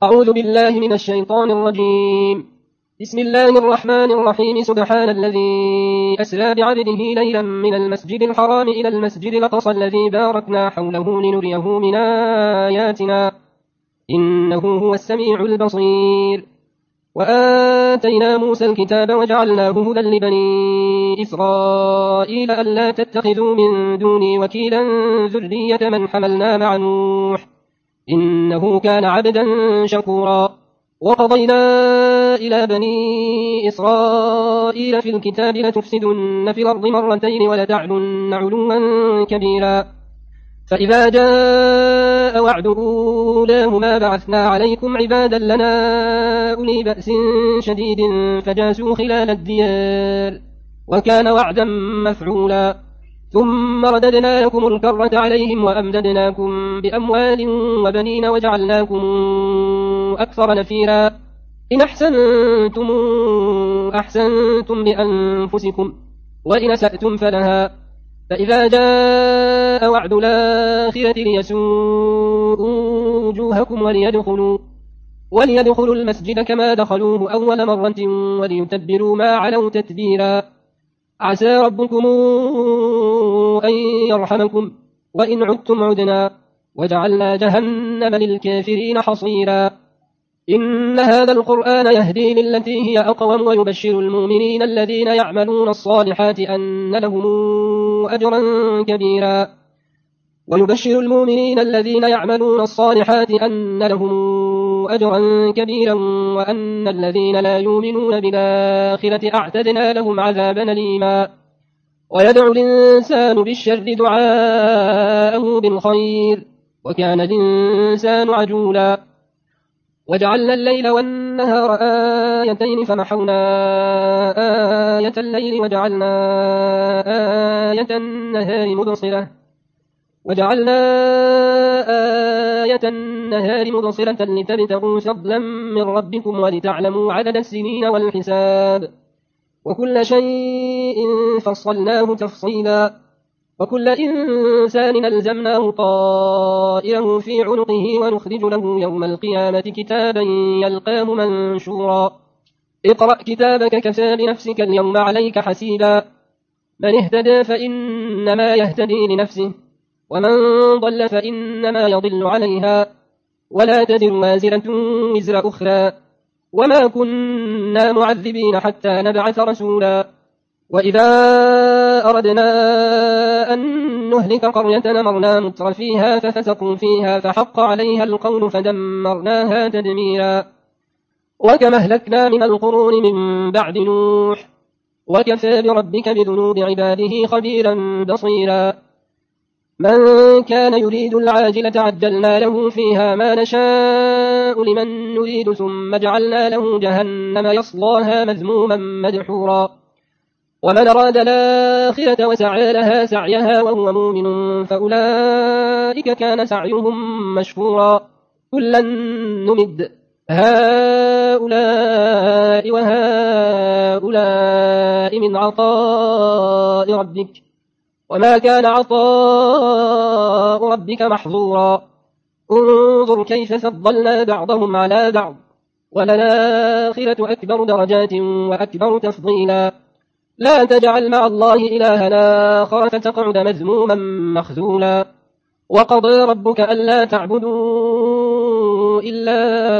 أعوذ بالله من الشيطان الرجيم. بسم الله الرحمن الرحيم. سبحان الذي أسرى بعبده ليلا من المسجد الحرام إلى المسجد الأقصى الذي باركنا حوله لنريه من آياتنا إنه هو السميع البصير. وآتينا موسى الكتاب وجعلناه هدى لبني إسرائيل ألا تتخذوا من دوني وكيلا ذرية من حملنا مع نوح إنه كان عبدا شكورا. وقضينا إلى بني إسرائيل في الكتاب لتفسدن في الأرض مرتين ولتعلن علوا كبيرا فإذا جاء وعد أولاهما بعثنا عليكم عبادا لنا أولي بأس شديد فجاسوا خلال الديار وكان وعدا مفعولا. ثم رددنا لكم الكرة عليهم وأمددناكم بأموال وبنين وجعلناكم أكثر نفيرا. إن أحسنتم أحسنتم لأنفسكم وإن أسأتم فلها. فإذا جاء وعد الآخرة ليسوءوا وجوهكم وليدخلوا المسجد كما دخلوه أول مرة وليتبروا ما علوا تتبيرا. عسى ربكم أن يرحمكم وإن عدتم عدنا وجعلنا جهنم للكافرين حصيرا. إن هذا القرآن يهدي للتي هي أقوم ويبشر المؤمنين الذين يعملون الصالحات أن لهم أجرا كبيرا وأن الذين لا يؤمنون بالآخرة أعتدنا لهم عذابا أليما. ويدعو الإنسان بالشر دعاءه بالخير وكان الإنسان عجولا. وجعلنا الليل والنهار آيتين فمحونا آية الليل وجعلنا آية النهار مبصرة لتبتغوا فضلا من ربكم ولتعلموا عدد السنين والحساب وكل شيء فصلناه تفصيلا. وكل إنسان ألزمناه طائره في عنقه ونخرج له يوم القيامة كتابا يلقاه منشورا. اقرأ كتابك كفى بنفسك اليوم عليك حسيبا. من اهتدى فإنما يهتدي لنفسه ومن ضل فإنما يضل عليها ولا تزر وازرة وزر أخرى وما كنا معذبين حتى نبعث رسولا. وإذا أردنا أن نهلك قرية أمرنا متر فيها ففسقوا فيها فحق عليها القول فدمرناها تدميرا. وكم أهلكنا من القرون من بعد نوح وكفى بربك بذنوب عباده خبيرا بصيرا. من كان يريد العاجلة عجلنا له فيها ما نشاء لمن نريد ثم جعلنا له جهنم يصلاها مذموما مدحورا. ومن أراد الآخرة وسعى لها سعيها وهو مؤمن فأولئك كان سعيهم مشكورا. كلا نمد هؤلاء وهؤلاء من عطاء ربك وما كان عطاء ربك محظورا. انظر كيف فضلنا بعضهم على بعض وللآخرة أكبر درجات وأكبر تفضيلا. لا تجعل مع الله إلها آخر فتقعد مذموما مخذولا. وقضى ربك ألا تعبدوا إلا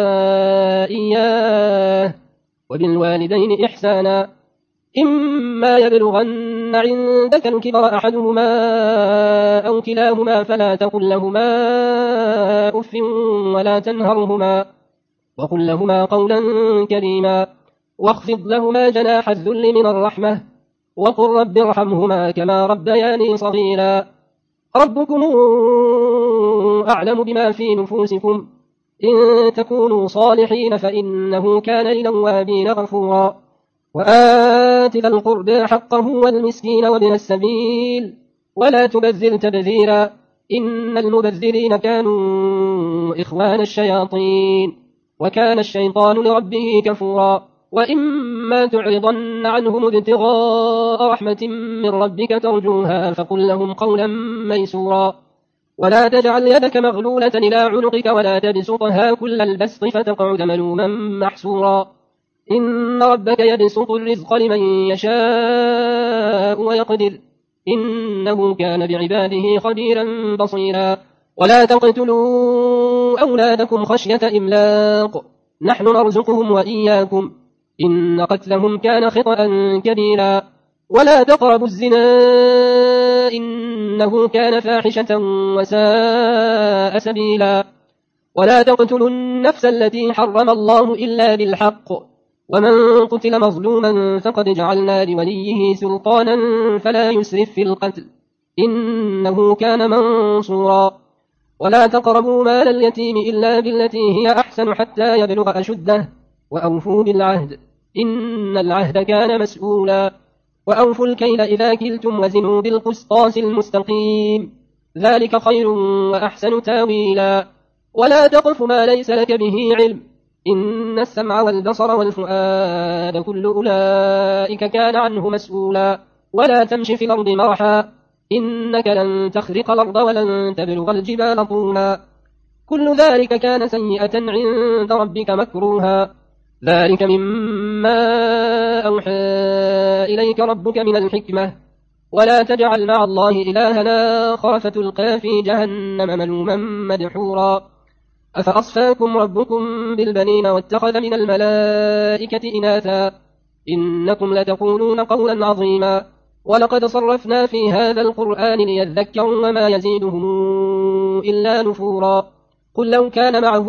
إياه وبالوالدين إحسانا. إما يبلغن عندك الكبر أحدهما أو كلاهما فلا تقل لهما أف ولا تنهرهما وقل لهما قولا كريما واخفض لهما جناح الذل من الرحمة وقل رب ارحمهما كما ربياني صغيرا. ربكم أعلم بما في نفوسكم إن تكونوا صالحين فإنه كان للأوابين غفورا. وآت ذا القربى حقه والمسكين وابن السبيل ولا تبذر تبذيرا إن المبذرين كانوا إخوان الشياطين وكان الشيطان لربه كفورا. وإما تعرضن عنهم ابتغاء رحمة من ربك ترجوها فقل لهم قولا ميسورا. ولا تجعل يدك مغلولة إلى عنقك ولا تبسطها كل البسط فتقعد ملوما محسورا إن ربك يبسط الرزق لمن يشاء ويقدر إنه كان بعباده خبيرا بصيرا ولا تقتلوا أولادكم خشية إملاق نحن نرزقهم وإياكم إن قتلهم كان خطأ كبيرا ولا تقربوا الزنا إنه كان فاحشة وساء سبيلا ولا تقتلوا النفس التي حرم الله إلا بالحق ومن قتل مظلوما فقد جعلنا لوليه سلطانا فلا يسرف في القتل إنه كان منصورا ولا تقربوا مال اليتيم إلا بالتي هي أحسن حتى يبلغ أشده وأوفوا بالعهد إن العهد كان مسؤولا وأوفوا الكيل إذا كلتم وزنوا بالقسطاس المستقيم ذلك خير وأحسن تاويلا ولا تقف ما ليس لك به علم إن السمع والبصر والفؤاد كل أولئك كان عنه مسؤولا ولا تمش في الأرض مرحا إنك لن تخرق الأرض ولن تبلغ الجبال طولا كل ذلك كان سيئة عند ربك مكروها ذلك مما أوحى إليك ربك من الحكمة ولا تجعل مع الله إلها آخر فتلقى في جهنم ملوما مدحورا أفأصفاكم ربكم بالبنين واتخذ من الملائكة إناثا إنكم لتقولون قولا عظيما ولقد صرفنا في هذا القرآن ليذكروا وما يزيدهم إلا نفورا قل لو كان معه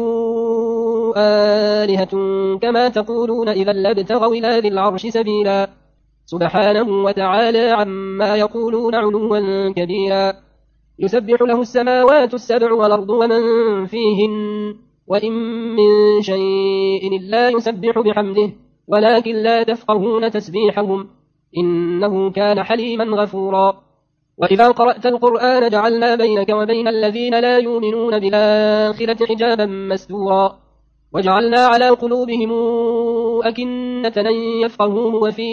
آلهة كما تقولون إذا لابتغوا إلى ذي العرش سبيلا سبحانه وتعالى عما يقولون علوا كبيرا يسبح له السماوات السبع والأرض ومن فيهن وإن من شيء إلا يسبح بحمده ولكن لا تفقهون تسبيحهم إنه كان حليما غفورا وإذا قرأت القرآن جعلنا بينك وبين الذين لا يؤمنون بالآخرة حجابا مستورا وجعلنا على قلوبهم أكنة أن يفقهوه وفي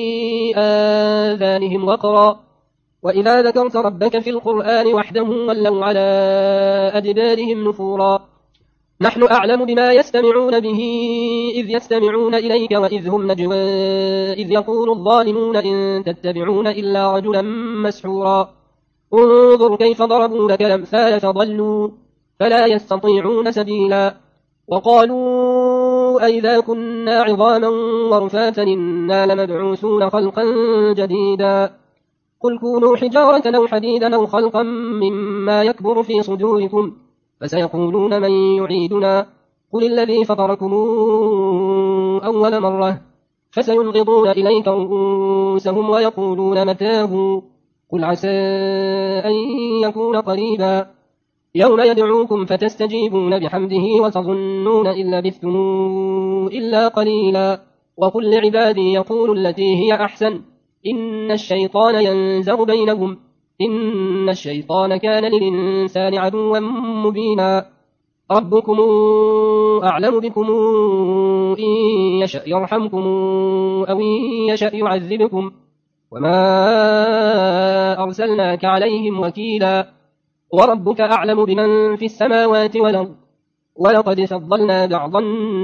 آذانهم وقرا وإذا ذكرت ربك في القرآن وحده ولوا على أدبارهم نفورا نحن أعلم بما يستمعون به إذ يستمعون إليك وإذ هم نجوى إذ يقول الظالمون إن تتبعون إلا رجلا مسحورا انظر كيف ضربوا لك الأمثال فضلوا فلا يستطيعون سبيلا وقالوا أئذا كنا عظاما ورفاتا إنا لمبعوثون خلقا جديدا قل كونوا حجارة أو حديدا أو خلقا مما يكبر في صدوركم فسيقولون من يعيدنا قل الذي فطركم أول مرة فسينغضون إليك رؤوسهم ويقولون متاه قل عسى أن يكون قريبا يوم يدعوكم فتستجيبون بحمده وتظنون إن لبثتم إلا قليلا وقل لعبادي يقول التي هي أحسن إن الشيطان ينزغ بينهم إن الشيطان كان للإنسان عدوا مبينا ربكم أعلم بكم إن يشأ يرحمكم أو إن يشأ يعذبكم وما أرسلناك عليهم وكيلا وربك أعلم بمن في السماوات والأرض ولقد فضلنا بعض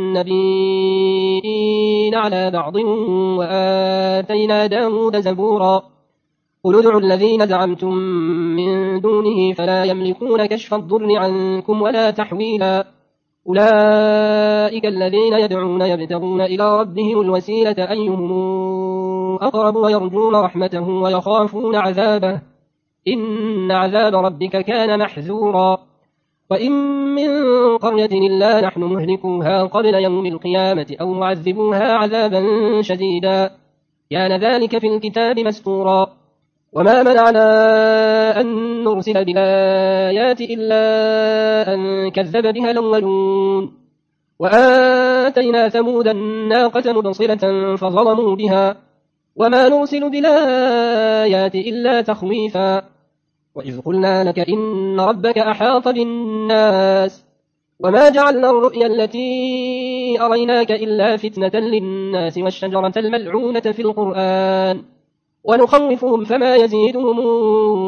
النبيين على بعض وآتينا داود زبورا قل ادعوا الذين زعمتم من دونه فلا يملكون كشف الضر عنكم ولا تحويلا أولئك الذين يدعون يبتغون إلى ربهم الوسيلة أيهم أقرب ويرجون رحمته ويخافون عذابه إن عذاب ربك كان محذورا وإن من قرية إلا نحن مهلكوها قبل يوم القيامة أو معذبوها عذابا شديدا كان ذلك في الكتاب مسطورا وما منعنا أن نرسل بالآيات إلا أن كذب بها الأولون وآتينا ثمود الناقة مبصرة فظلموا بها وما نرسل بالآيات إلا تخويفا وإذ قلنا لك إن ربك أحاط بالناس وما جعلنا الرؤيا التي أريناك إلا فتنة للناس والشجرة الملعونة في القرآن ونخوفهم فما يزيدهم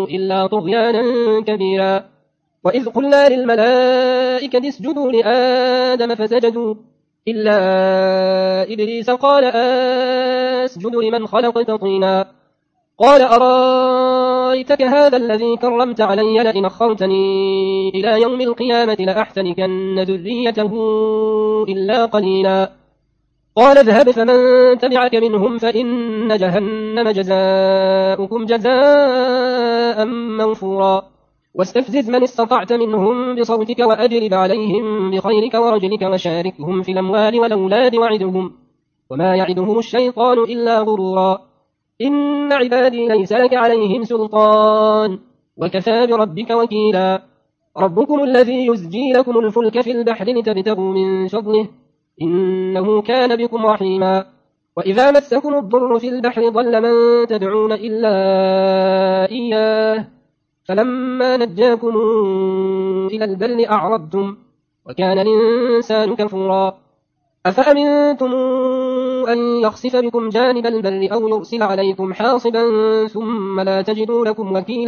إلا طغيانا كبيرا. وإذ قلنا للملائكة اسجدوا لآدم فسجدوا إلا إبليس قال أسجد لمن خلقت طينا قال أرأيتك هذا الذي كرمت علي لئن أخرتني إلى يوم القيامة لأحتنكن ذريته إلا قليلا قال اذهب فمن تبعك منهم فإن جهنم جزاؤكم جزاء موفورا واستفزز من استطعت منهم بصوتك وأجلب عليهم بخيلك ورجلك وشاركهم في الأموال والأولاد وعدهم وما يعدهم الشيطان إلا غرورا إن عبادي ليس لك عليهم سلطان وكفى بربك وكيلا ربكم الذي يزجي لكم الفلك في البحر لتبتغوا من فضله إنه كان بكم رحيما وإذا مسكم الضر في البحر ضل من تدعون إلا إياه فلما نجاكم إلى البر أعرضتم وكان الإنسان كفورا أفأمنتم أن يخسف بكم جانب البر أو يرسل عليكم حاصبا ثم لا تجدوا لكم وكيلا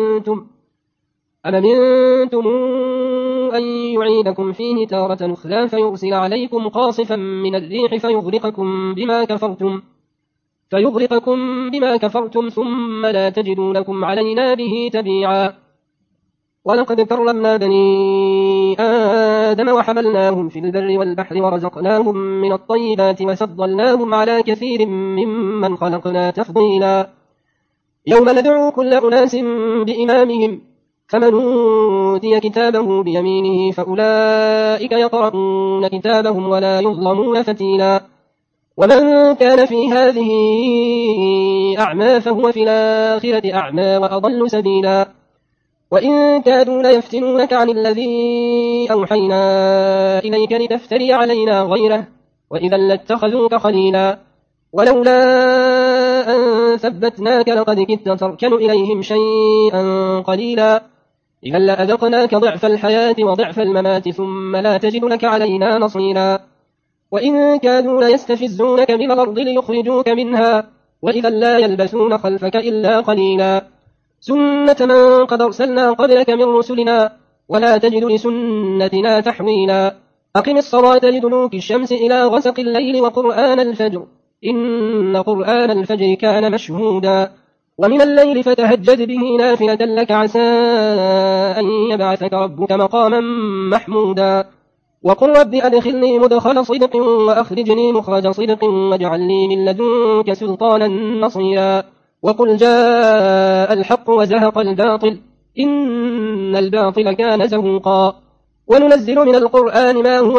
أم أمنتم أن يعيدكم فيه تارة أخرى فيرسل عليكم قاصفا من الريح فيغرقكم بما كفرتم ثم لا تجدوا لكم علينا به تبيعا ولقد كرمنا بني آدم وحملناهم في البر والبحر ورزقناهم من الطيبات وفضلناهم على كثير ممن خلقنا تفضيلا يوم ندعو كل أناس بإمامهم فمن أوتي كتابه بيمينه فأولئك يقرؤون كتابهم ولا يظلمون فتيلا ومن كان في هذه أعمى فهو في الآخرة أعمى وأضل سبيلا وإن كادوا ليفتنونك عن الذي أوحينا إليك لتفتري علينا غيره وإذا لاتخذوك خليلا ولولا أن ثبتناك لقد كدت تركن إليهم شيئا قليلا إذا لأذقناك ضعف الحياة وضعف الممات ثم لا تجد لك علينا نصيرا وإن كادوا ليستفزونك من الأرض ليخرجوك منها وإذا لا يلبثون خلفك إلا قليلا سنة من قد أرسلنا قبلك من رسلنا ولا تجد لسنتنا تحويلا أقم الصلاة لدلوك الشمس إلى غسق الليل وقرآن الفجر إن قرآن الفجر كان مشهودا ومن الليل فتهجد به نافلة لك عسى أن يبعثك ربك مقاما محمودا وقل رب أدخلني مدخل صدق وأخرجني مخرج صدق واجعل لي من لدنك سلطانا نصيرا وقل جاء الحق وزهق الباطل إن الباطل كان زهوقا وننزل من القرآن ما هو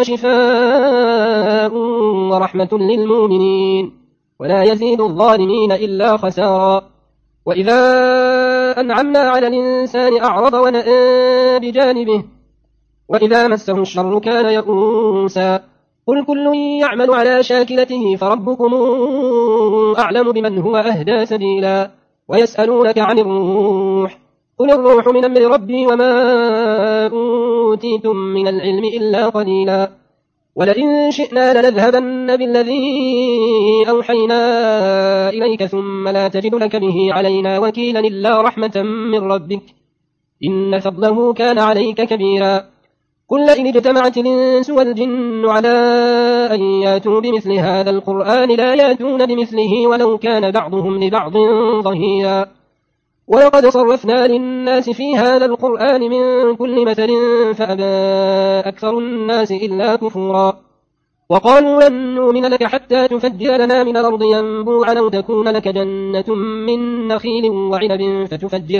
شفاء ورحمة للمؤمنين ولا يزيد الظالمين إلا خسارا وإذا أنعمنا على الإنسان أعرض ونأى بجانبه وإذا مسه الشر كان يئوسا قل كل يعمل على شاكلته فربكم أعلم بمن هو أهدى سبيلا ويسألونك عن الروح قل الروح من أمر ربي وما أوتيتم من العلم إلا قليلا ولئن شئنا لنذهبن بالذي أوحينا إليك ثم لا تجد لك به علينا وكيلا إلا رحمة من ربك إن فضله كان عليك كبيرا قل لئن اجتمعت الإنس والجن على أن ياتوا بمثل هذا القرآن لا ياتون بمثله ولو كان بعضهم لبعض ظهيرا ولقد صرفنا للناس في هذا القرآن من كل مثل فأبى أكثر الناس إلا كفورا وقالوا لن نؤمن لك حتى تفجر لنا من الأرض ينبوعا أو تكون لك جنة من نخيل وعنب فتفجر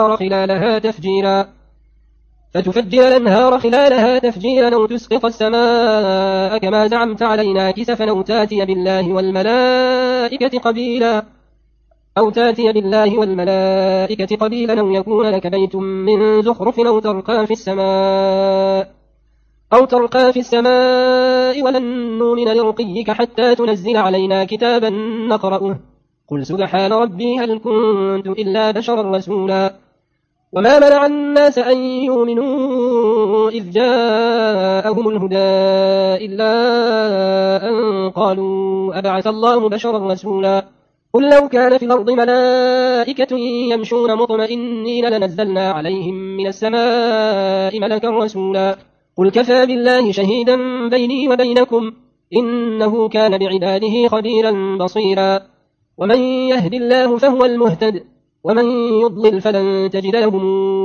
الأنهار خلالها تفجيرا أو تسقط السماء كما زعمت علينا كسفا أو تاتي بالله والملائكة قبيلا أو يكون لك بيت من زخرف أو ترقى في السماء ولن نؤمن لرقيك حتى تنزل علينا كتابا نقرأه قل سبحان ربي هل كنت إلا بشرا رسولا وما منع الناس أن يؤمنوا إذ جاءهم الهدى إلا أن قالوا أبعث الله بشرا رسولا قل لو كان في الأرض ملائكة يمشون مطمئنين لنزلنا عليهم من السماء ملكا رسولا قل كفى بالله شهيدا بيني وبينكم إنه كان بعباده خبيرا بصيرا ومن يهد الله فهو المهتد ومن يضلل فلن تجد لهم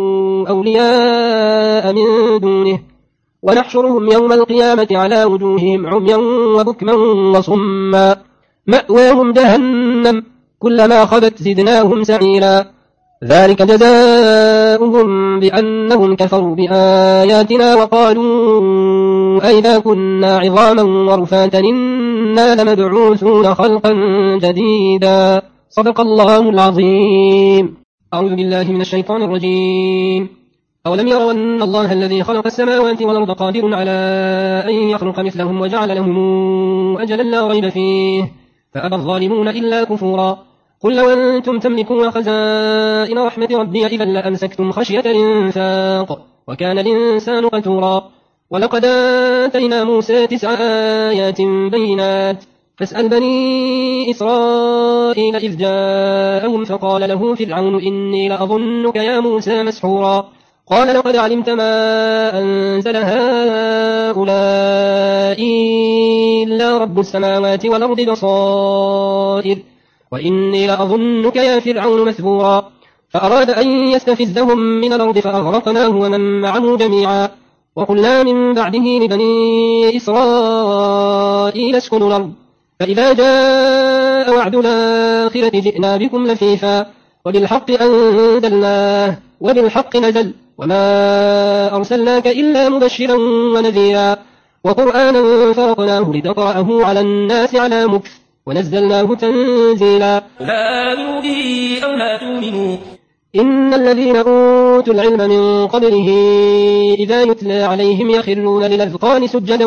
أولياء من دونه ونحشرهم يوم القيامة على وجوههم عميا وبكما وصما مأواهم جهنم كلما خبت زدناهم سعيرا ذلك جزاؤهم بأنهم كفروا بآياتنا وقالوا أئذا كنا عظاما ورفاتا إنا لمبعوثون خلقا جديدا صدق الله العظيم. أعوذ بالله من الشيطان الرجيم. أولم يروا أن الله الذي خلق السماوات والأرض قادر على أن يخلق مثلهم وجعل لهم أجلا لا ريب فيه فأبى الظالمون إلا كفورا قل لو أنتم تملكون خزائن رحمة ربي إذا لأمسكتم خشية الإنفاق وكان الإنسان قتورا ولقد آتينا موسى 9 آيات بينات فاسأل بني إسرائيل إذ جاءهم فقال له فرعون إني لأظنك يا موسى مسحورا قال لقد علمت ما أنزل هؤلاء إلا رب السماوات والأرض بصائر وإني لأظنك يا فرعون مثبورا فأراد أن يستفزهم من الأرض فأغرقناه ومن معه جميعا وقلنا من بعده لبني إسرائيل اسكنوا الأرض فإذا جاء وعد الآخرة جئنا بكم لفيفا وبالحق أنزلناه وبالحق نزل وما أرسلناك إلا مبشرا ونذيرا وقرآنا فرقناه لتقرأه على الناس على مكث ونزلناه تنزيلا لا آمنوا به أو لا تؤمنوا إن الذين أوتوا العلم من قبله إذا يتلى عليهم يخرون للأذقان سجدا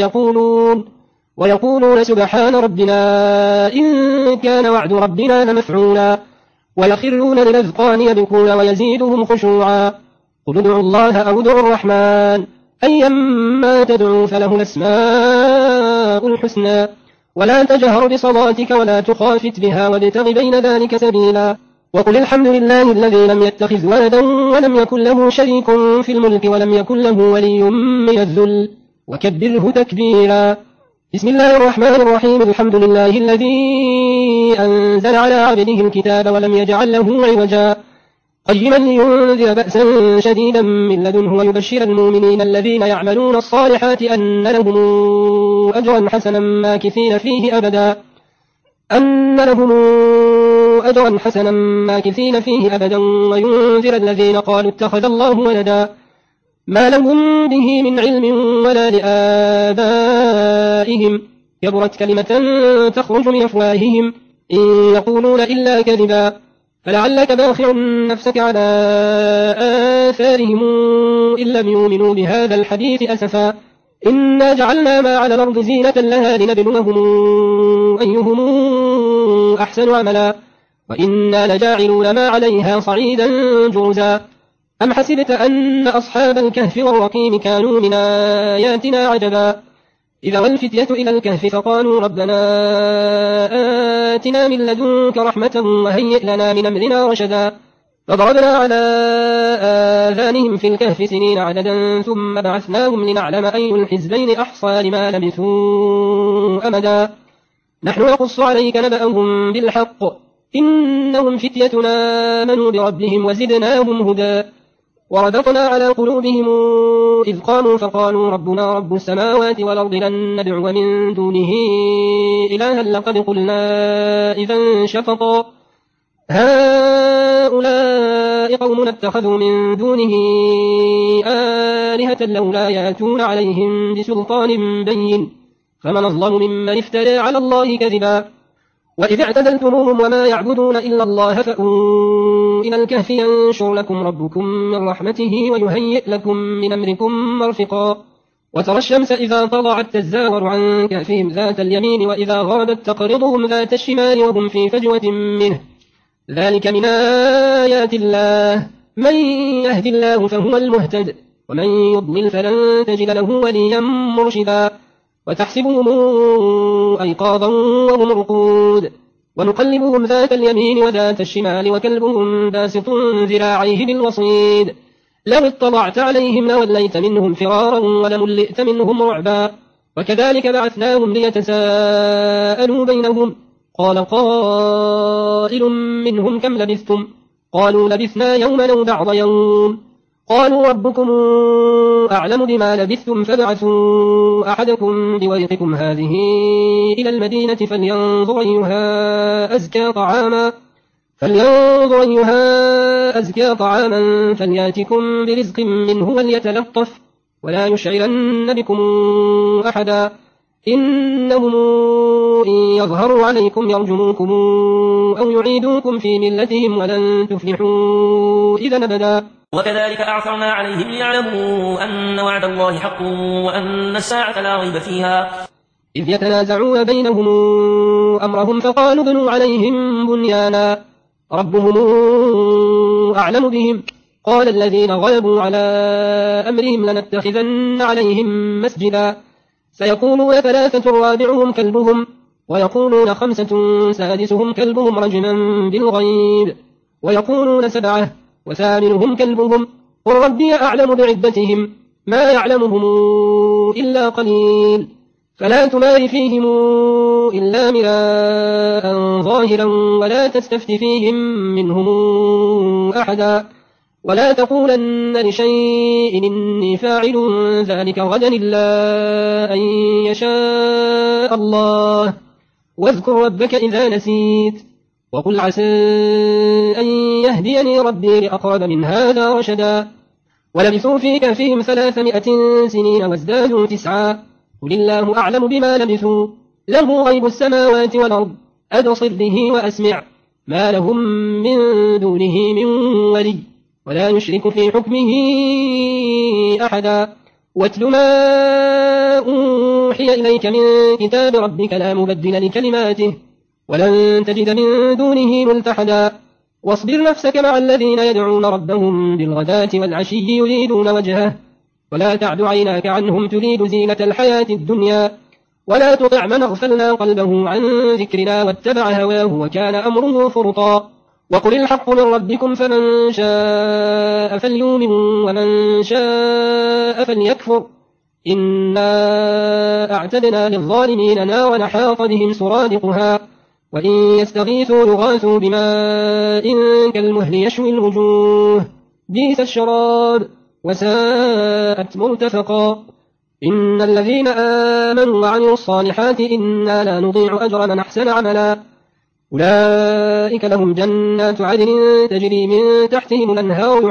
ويقولون سبحان ربنا إن كان وعد ربنا لمفعولا ويخرون للأذقان يبكون ويزيدهم خشوعا قل ادعوا الله أو ادعوا الرحمن أيما تدعوا فله الأسماء الحسنى ولا تجهر بصلاتك ولا تخافت بها وابتغ بين ذلك سبيلا وقل الحمد لله الذي لم يتخذ ولدا ولم يكن له شريك في الملك ولم يكن له ولي من الذل وكبره تكبيرا بسم الله الرحمن الرحيم الحمد لله الذي أنزل على عبده الكتاب ولم يجعل له عوجا قيما لينذر بأسا شديدا من لدنه ويبشر المؤمنين الذين يعملون الصالحات أن لهم أجرا حسنا ماكثين فيه أبدا وينذر الذين قالوا اتخذ الله ولدا ما لهم به من علم ولا لآبائهم كبرت كلمة تخرج من أفواههم إن يقولون إلا كذبا فلعلك باخع نفسك على آثارهم إن لم يؤمنوا بهذا الحديث أسفا إنا جعلنا ما على الأرض زينة لها لنبلوهم أيهم أحسن عملا وإنا لجاعلون ما عليها صعيدا جرزا أم حسبت أن أصحاب الكهف والرقيم كانوا من آياتنا عجبا إذا والفتية إلى الكهف فقالوا ربنا آتنا من لدنك رحمة وهيئ لنا من أمرنا رشدا فضربنا على آذانهم في الكهف سنين عددا ثم بعثناهم لنعلم أي الحزبين أحصى لما لبثوا أمدا نحن نقص عليك نبأهم بالحق إنهم فتيتنا آمنوا بربهم وزدناهم هدى وربطنا على قلوبهم إذ قاموا فقالوا ربنا رب السماوات والأرض لن ندعو من دونه إلها لقد قلنا إذا شفطا هؤلاء قوم اتخذوا من دونه آلهة لولا يأتون عليهم بسلطان بين فمن أظلم ممن افترى على الله كذبا وإذ اعتزلتموهم وما يعبدون إلا الله فأووا إلى الكهف ينشر لكم ربكم من رحمته ويهيئ لكم من أمركم مرفقا وترى الشمس إذا طلعت تزاور عن كهفهم ذات اليمين وإذا غربت تقرضهم ذات الشمال وهم في فجوة منه ذلك من آيات الله من يهد الله فهو المهتد ومن يضلل فلن تجد له وليا مرشدا وتحسبهم أيقاظا وهم رقود ونقلبهم ذات اليمين وذات الشمال وكلبهم باسط ذراعيه بالوصيد لو اطلعت عليهم لوليت منهم فرارا ولملئت منهم رعبا وكذلك بعثناهم ليتساءلوا بينهم قال قائل منهم كم لبثتم قالوا لبثنا يوما أو بعض يوم قالوا ربكم أعلم بما لبثتم فابعثوا أحدكم بورقكم هذه إلى المدينة فلينظر أيها أزكى طعاما فلياتكم برزق منه وليتلطف ولا يشعرن بكم أحدا إنهم إن يظهروا عليكم يرجموكم أو يعيدوكم في ملتهم ولن تفلحوا إذا أبدا وكذلك أعثرنا عليهم ليعلموا أن وعد الله حق وأن الساعة لا ريب فيها إذ يتنازعون بينهم أمرهم فقالوا ابنوا عليهم بنيانا ربهم أعلم بهم قال الذين غلبوا على أمرهم لنتخذن عليهم مسجدا سيقولون 3 رابعهم كلبهم ويقولون 5 سادسهم كلبهم رجما بالغيب ويقولون 7 وثامنهم كلبهم قل ربي أعلم بعدتهم ما يعلمهم إلا قليل فلا تمار فيهم إلا مراء ظاهرا ولا تستفت فيهم منهم أحدا ولا تقولن لشيء إني فاعل ذلك غدا إلا أن يشاء الله واذكر ربك إذا نسيت وقل عسى أن يهديني ربي لأقرب من هذا رشدا ولبثوا في كهفهم 300 سنين وازدادوا 9 قل الله أعلم بما لبثوا له غيب السماوات والأرض أبصر به وأسمع ما لهم من دونه من ولي ولا يشرك في حكمه أحدا واتل ما أوحي إليك من كتاب ربك لا مبدل لكلماته ولن تجد من دونه ملتحدا واصبر نفسك مع الذين يدعون ربهم بالغداة والعشي يريدون وجهه ولا تعد عيناك عنهم تريد زينة الحياة الدنيا ولا تطع من أغفلنا قلبه عن ذكرنا واتبع هواه وكان أمره فرطا وقل الحق من ربكم فمن شاء فليؤمن ومن شاء فليكفر إنا أعتدنا للظالمين نارا حاط بهم سرادقها وإن يستغيثوا يغاثوا بماء كالمهل يشوي الوجوه بئس الشراب وساءت مرتفقا إن الذين آمنوا وعملوا الصالحات إنا لا نضيع أجر من أحسن عملا أولئك لهم جنات عدن تجري من تحتهم الأنهار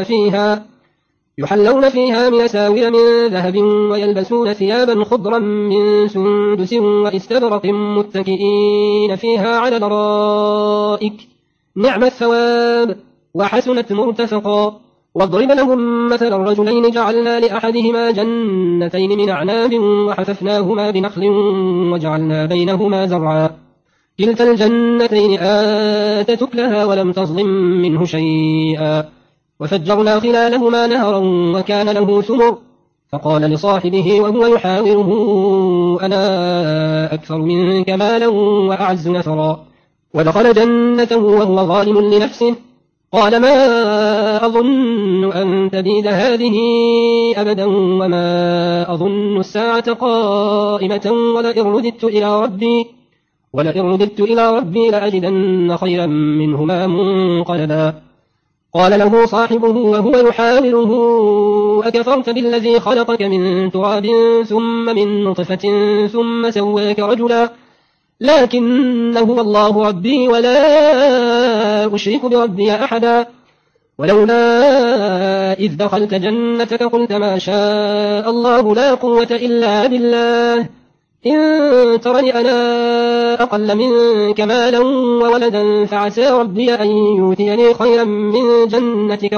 يحلون فيها من أساور من ذهب ويلبسون ثيابا خضرا من سندس واستبرق متكئين فيها على الأرائك نعم الثواب وحسنت مرتفقا واضرب لهم مثل الرجلين جعلنا لأحدهما جنتين من أعناب وحففناهما بنخل وجعلنا بينهما زرعا كلتا الجنتين آتت أكلها ولم تظلم منه شيئا وفجرنا خلالهما نهرا وكان له ثمر فقال لصاحبه وهو يحاوره أنا أكثر منك مالا وأعز نفرا ودخل جنته وهو ظالم لنفسه قال ما أظن أن تبيد هذه أبدا وما أظن الساعة قائمة ولئن رددت إلى ربي لأجدن خيرا منهما منقلبا قال له صاحبه وهو يحاوره أكفرت بالذي خلقك من تراب ثم من نطفة ثم سواك رجلا لكن هو الله ربي ولا أشرك بربي أحدا ولولا إذ دخلت جنتك قلت ما شاء الله لا قوة إلا بالله إن ترني أنا أقل منك مالا وولدا فعسى ربي أن يؤتيني خيرا من جنتك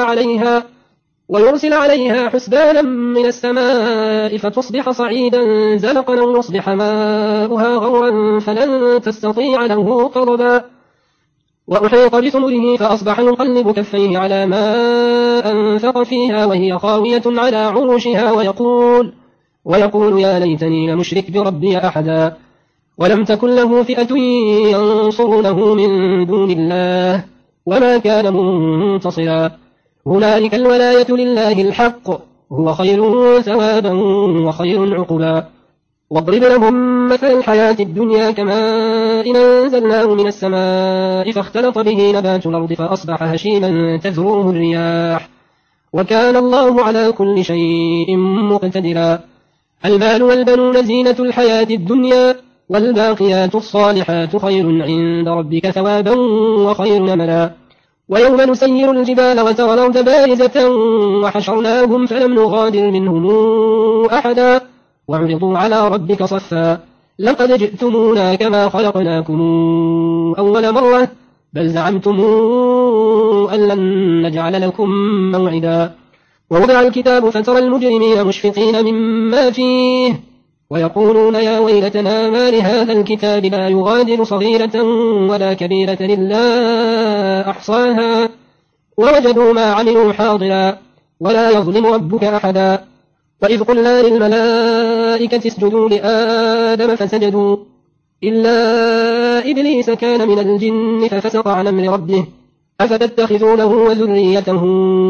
ويرسل عليها حسبانا من السماء فتصبح صعيدا زلقا أو يصبح ماؤها غورا فلن تستطيع له طلبا وأحيط بثمره فأصبح يقلب كفيه على ما أنفق فيها وهي خاوية على عروشها ويقول يا ليتني لم أشرك بربي أحدا ولم تكن له فئة ينصرونه من دون الله وما كان منتصرا. هنالك الولاية لله الحق هو خير ثوابا وخير عقبا. واضرب لهم مثل الحياة الدنيا كماء أنزلناه من السماء فاختلط به نبات الأرض فأصبح هشيما تذروه الرياح وكان الله على كل شيء مقتدرا. المال والبنون زينة الحياة الدنيا والباقيات الصالحات خير عند ربك ثوابا وخير أملا. ويوم نسير الجبال وترى الأرض بارزة وحشرناهم فلم نغادر منهم أحدا وعرضوا على ربك صفا لقد جئتمونا كما خلقناكم أول مرة بل زعمتم أن لن نجعل لكم موعدا. ووضع الكتاب فترى المجرمين مشفقين مما فيه ويقولون يا ويلتنا ما لهذا الكتاب لا يغادر صغيرة ولا كبيرة إلا أحصاها ووجدوا ما عملوا حاضرا ولا يظلم ربك أحدا. وإذ قلنا للملائكة اسجدوا لآدم فسجدوا إلا إبليس كان من الجن ففسق عن أمر ربه أفتتخذونه وذريته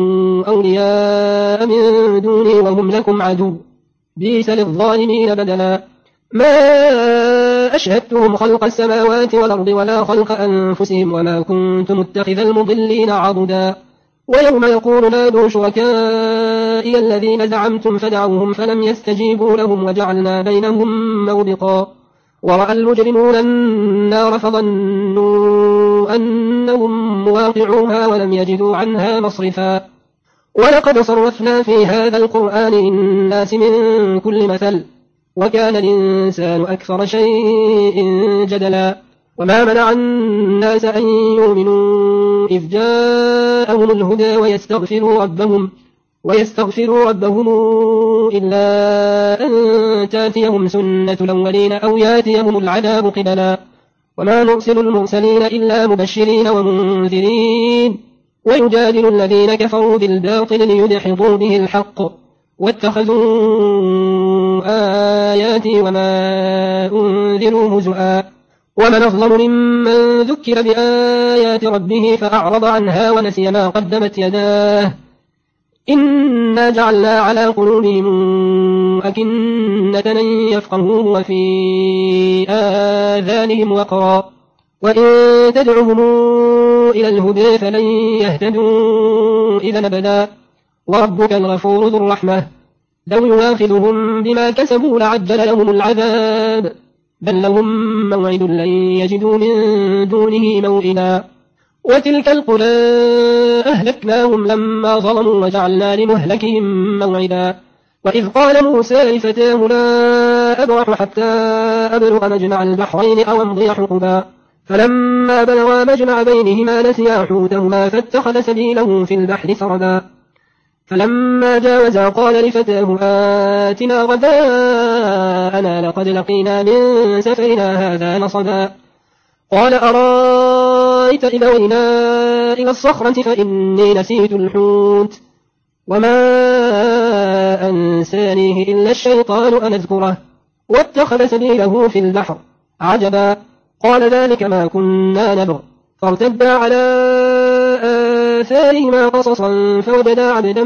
أولياء من دوني وهم لكم عدو بئس للظالمين بدلا. ما أشهدتهم خلق السماوات والأرض ولا خلق أنفسهم وما كنت متخذ المضلين عضدا. ويوم يقول نادوا شركائي الذين زعمتم فدعوهم فلم يستجيبوا لهم وجعلنا بينهم موبقا. ورأى المجرمون النار فظنوا أنهم مواقعوها ولم يجدوا عنها مصرفا. ولقد صرفنا في هذا القرآن للناس من كل مثل وكان الإنسان أكثر شيء جدلا. وما منع الناس أن يؤمنوا إذ جاءهم الهدى ويستغفروا ربهم إلا أن تاتيهم سنة الأولين أو ياتيهم العذاب قبلا. وما نرسل المرسلين إلا مبشرين ومنذرين ويجادل الذين كفروا بالباطل ليدحضوا به الحق واتخذوا آياتي وما أنذروا هزؤا. ومن أظلم ممن ذكر بآيات ربه فأعرض عنها ونسي ما قدمت يداه إنا جعلنا على قلوبهم أكنة أن يفقهوه وفي آذانهم وقرا وإن تدعهم إلى الهدى فلن يهتدوا إذا أبدا. وربك الغفور ذو الرحمة لو يواخذهم بما كسبوا لعجل لهم العذاب بل لهم موعد لن يجدوا من دونه موئلا. وتلك القرى أهلكناهم لما ظلموا وجعلنا لمهلكهم موعدا. وإذ قال موسى لفتاه لا أبرح حتى أبلغ مجمع البحرين أو أمضي حقبا فلما بلغا مجمع بينهما نسيا حوتهما فاتخذ سبيله في البحر سربا. فلما جاوزا قال لفتاه آتنا غداءنا لقد لقينا من سفرنا هذا نصبا. قال أرأيت إذا وينا إلى الصخرة فإني نسيت الحوت وما أنسانيه إلا الشيطان أن أذكره واتخذ سبيله في البحر عجبا. قال ذلك ما كنا نبغ فارتدا على آثارهما قصصا فوجدا عبدا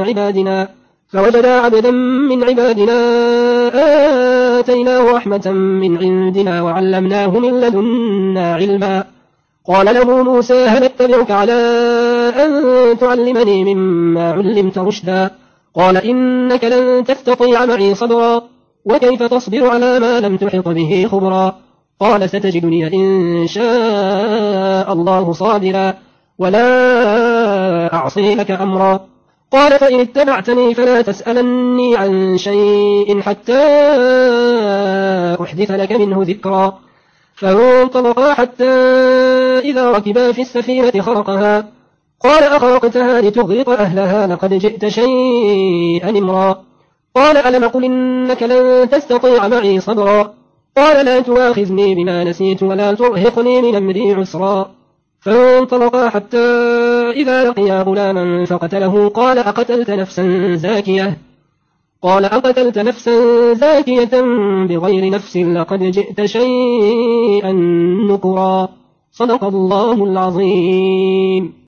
من عبادنا آتيناه رحمة من عندنا وعلمناه من لدنا علما. قال له موسى هل اتبعك على أن تعلمني مما علمت رشدا. قال إنك لن تستطيع معي صبرا وكيف تصبر على ما لم تحط به خبرا. قال ستجدني إن شاء الله صابرا ولا أعصي لك أمرا. قال فإن اتبعتني فلا تسألني عن شيء حتى أحدث لك منه ذكرا. فانطلقا حتى إذا ركبا في السفينة خرقها قال أخرقتها لتغرق أهلها لقد جئت شيئا إمرا. قال ألم قل إنك لن تستطيع معي صبرا. قال لا تواخذني بما نسيت ولا ترهقني من أمري عسرا. فانطلقا حتى إذا لقيا غلاما فقتله قال أقتلت نفسا زاكية قال أقتلت نفسا زاكية بغير نفس لقد جئت شيئا نكرا. صدق الله العظيم.